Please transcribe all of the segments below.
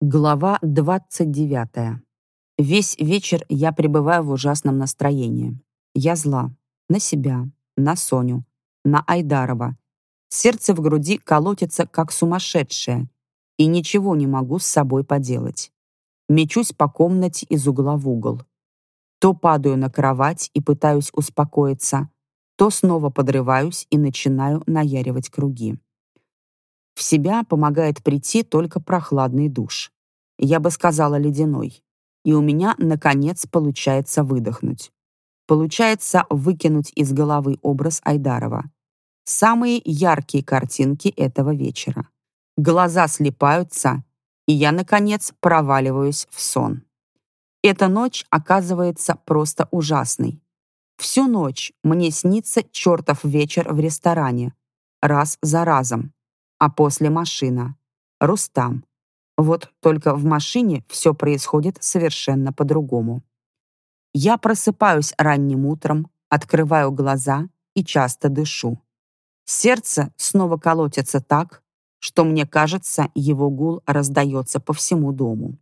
Глава 29. Весь вечер я пребываю в ужасном настроении. Я зла. На себя, на Соню, на Айдарова. Сердце в груди колотится, как сумасшедшее, и ничего не могу с собой поделать. Мечусь по комнате из угла в угол. То падаю на кровать и пытаюсь успокоиться, то снова подрываюсь и начинаю наяривать круги. В себя помогает прийти только прохладный душ. Я бы сказала, ледяной. И у меня, наконец, получается выдохнуть. Получается выкинуть из головы образ Айдарова. Самые яркие картинки этого вечера. Глаза слипаются, и я, наконец, проваливаюсь в сон. Эта ночь оказывается просто ужасной. Всю ночь мне снится чертов вечер в ресторане. Раз за разом. А после машина. Рустам. Вот только в машине все происходит совершенно по-другому. Я просыпаюсь ранним утром, открываю глаза и часто дышу. Сердце снова колотится так, что мне кажется, его гул раздается по всему дому.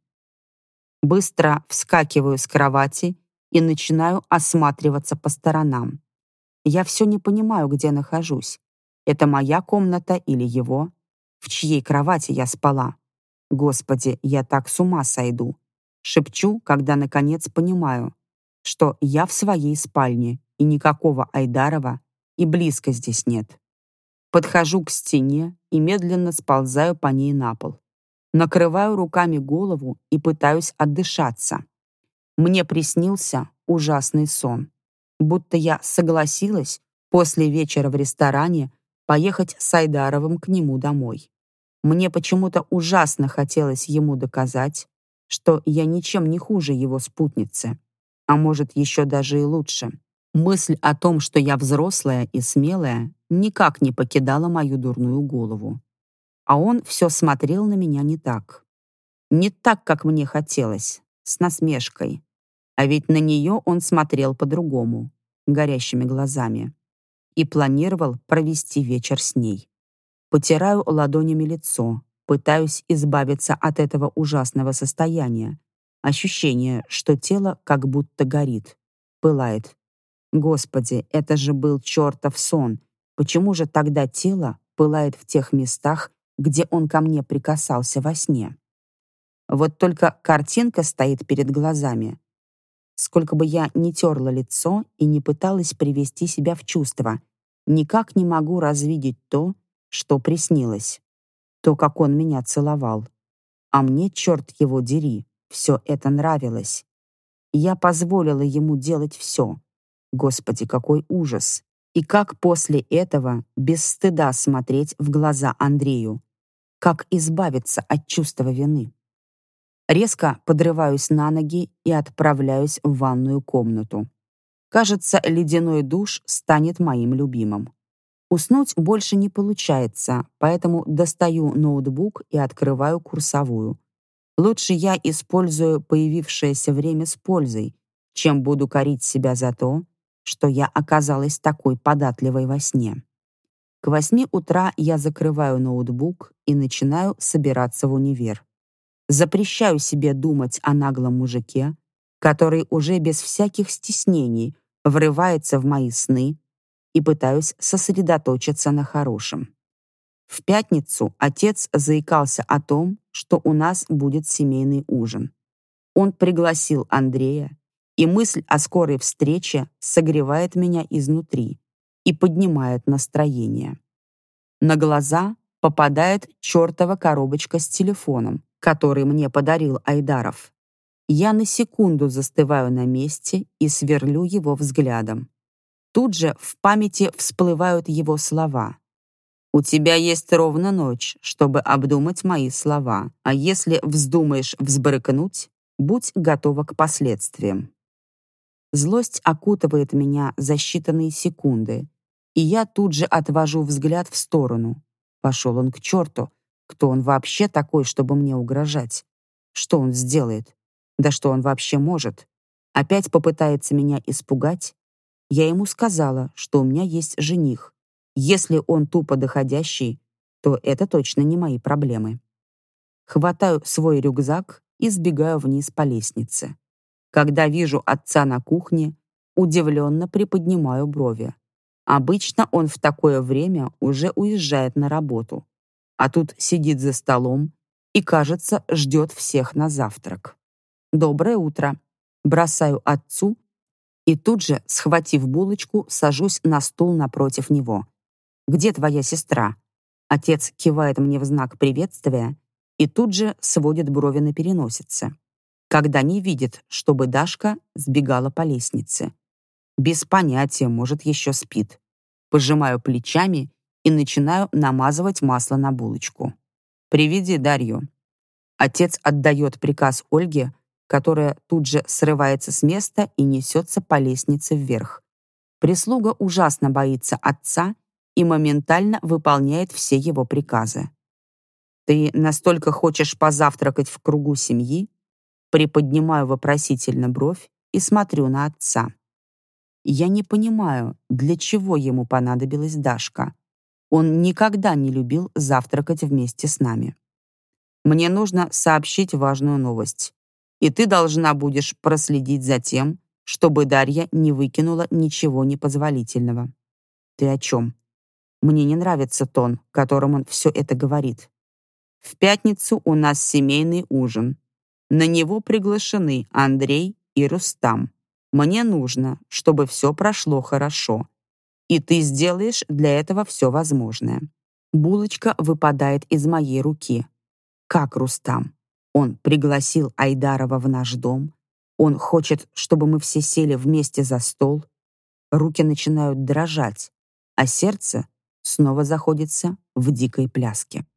Быстро вскакиваю с кровати и начинаю осматриваться по сторонам. Я все не понимаю, где нахожусь. Это моя комната или его? В чьей кровати я спала? Господи, я так с ума сойду. Шепчу, когда наконец понимаю, что я в своей спальне, и никакого Айдарова и близко здесь нет. Подхожу к стене и медленно сползаю по ней на пол. Накрываю руками голову и пытаюсь отдышаться. Мне приснился ужасный сон. Будто я согласилась после вечера в ресторане поехать с Айдаровым к нему домой. Мне почему-то ужасно хотелось ему доказать, что я ничем не хуже его спутницы, а может, еще даже и лучше. Мысль о том, что я взрослая и смелая, никак не покидала мою дурную голову. А он все смотрел на меня не так. Не так, как мне хотелось, с насмешкой. А ведь на нее он смотрел по-другому, горящими глазами, и планировал провести вечер с ней. Потираю ладонями лицо, пытаюсь избавиться от этого ужасного состояния. Ощущение, что тело как будто горит, пылает. Господи, это же был чертов сон. Почему же тогда тело пылает в тех местах, где он ко мне прикасался во сне? Вот только картинка стоит перед глазами. Сколько бы я ни терла лицо и не пыталась привести себя в чувство, никак не могу развидеть то, что приснилось. То, как он меня целовал. А мне, черт его дери, все это нравилось. Я позволила ему делать все. Господи, какой ужас. И как после этого без стыда смотреть в глаза Андрею? Как избавиться от чувства вины? Резко подрываюсь на ноги и отправляюсь в ванную комнату. Кажется, ледяной душ станет моим любимым. Уснуть больше не получается, поэтому достаю ноутбук и открываю курсовую. Лучше я использую появившееся время с пользой, чем буду корить себя за то, что я оказалась такой податливой во сне. К 8 утра я закрываю ноутбук и начинаю собираться в универ. Запрещаю себе думать о наглом мужике, который уже без всяких стеснений врывается в мои сны, и пытаюсь сосредоточиться на хорошем. В пятницу отец заикался о том, что у нас будет семейный ужин. Он пригласил Андрея, и мысль о скорой встрече согревает меня изнутри и поднимает настроение. На глаза попадает чертова коробочка с телефоном, который мне подарил Айдаров. Я на секунду застываю на месте и сверлю его взглядом. Тут же в памяти всплывают его слова. «У тебя есть ровно ночь, чтобы обдумать мои слова, а если вздумаешь взбрыкнуть, будь готова к последствиям». Злость окутывает меня за считанные секунды, и я тут же отвожу взгляд в сторону. Пошел он к черту. Кто он вообще такой, чтобы мне угрожать? Что он сделает? Да что он вообще может? Опять попытается меня испугать? Я ему сказала, что у меня есть жених. Если он тупо доходящий, то это точно не мои проблемы. Хватаю свой рюкзак и сбегаю вниз по лестнице. Когда вижу отца на кухне, удивленно приподнимаю брови. Обычно он в такое время уже уезжает на работу, а тут сидит за столом и, кажется, ждет всех на завтрак. «Доброе утро!» Бросаю отцу и тут же, схватив булочку, сажусь на стул напротив него. «Где твоя сестра?» Отец кивает мне в знак приветствия и тут же сводит брови на переносице, когда не видит, чтобы Дашка сбегала по лестнице. Без понятия, может, еще спит. Пожимаю плечами и начинаю намазывать масло на булочку. «Приведи Дарью». Отец отдает приказ Ольге, которая тут же срывается с места и несется по лестнице вверх. Прислуга ужасно боится отца и моментально выполняет все его приказы. «Ты настолько хочешь позавтракать в кругу семьи?» Приподнимаю вопросительно бровь и смотрю на отца. Я не понимаю, для чего ему понадобилась Дашка. Он никогда не любил завтракать вместе с нами. «Мне нужно сообщить важную новость, и ты должна будешь проследить за тем, чтобы Дарья не выкинула ничего непозволительного». «Ты о чем?» Мне не нравится тон, которым он все это говорит. «В пятницу у нас семейный ужин. На него приглашены Андрей и Рустам. Мне нужно, чтобы все прошло хорошо. И ты сделаешь для этого все возможное». Булочка выпадает из моей руки. Как Рустам? Он пригласил Айдарова в наш дом. Он хочет, чтобы мы все сели вместе за стол. Руки начинают дрожать, а сердце снова заходится в дикой пляске.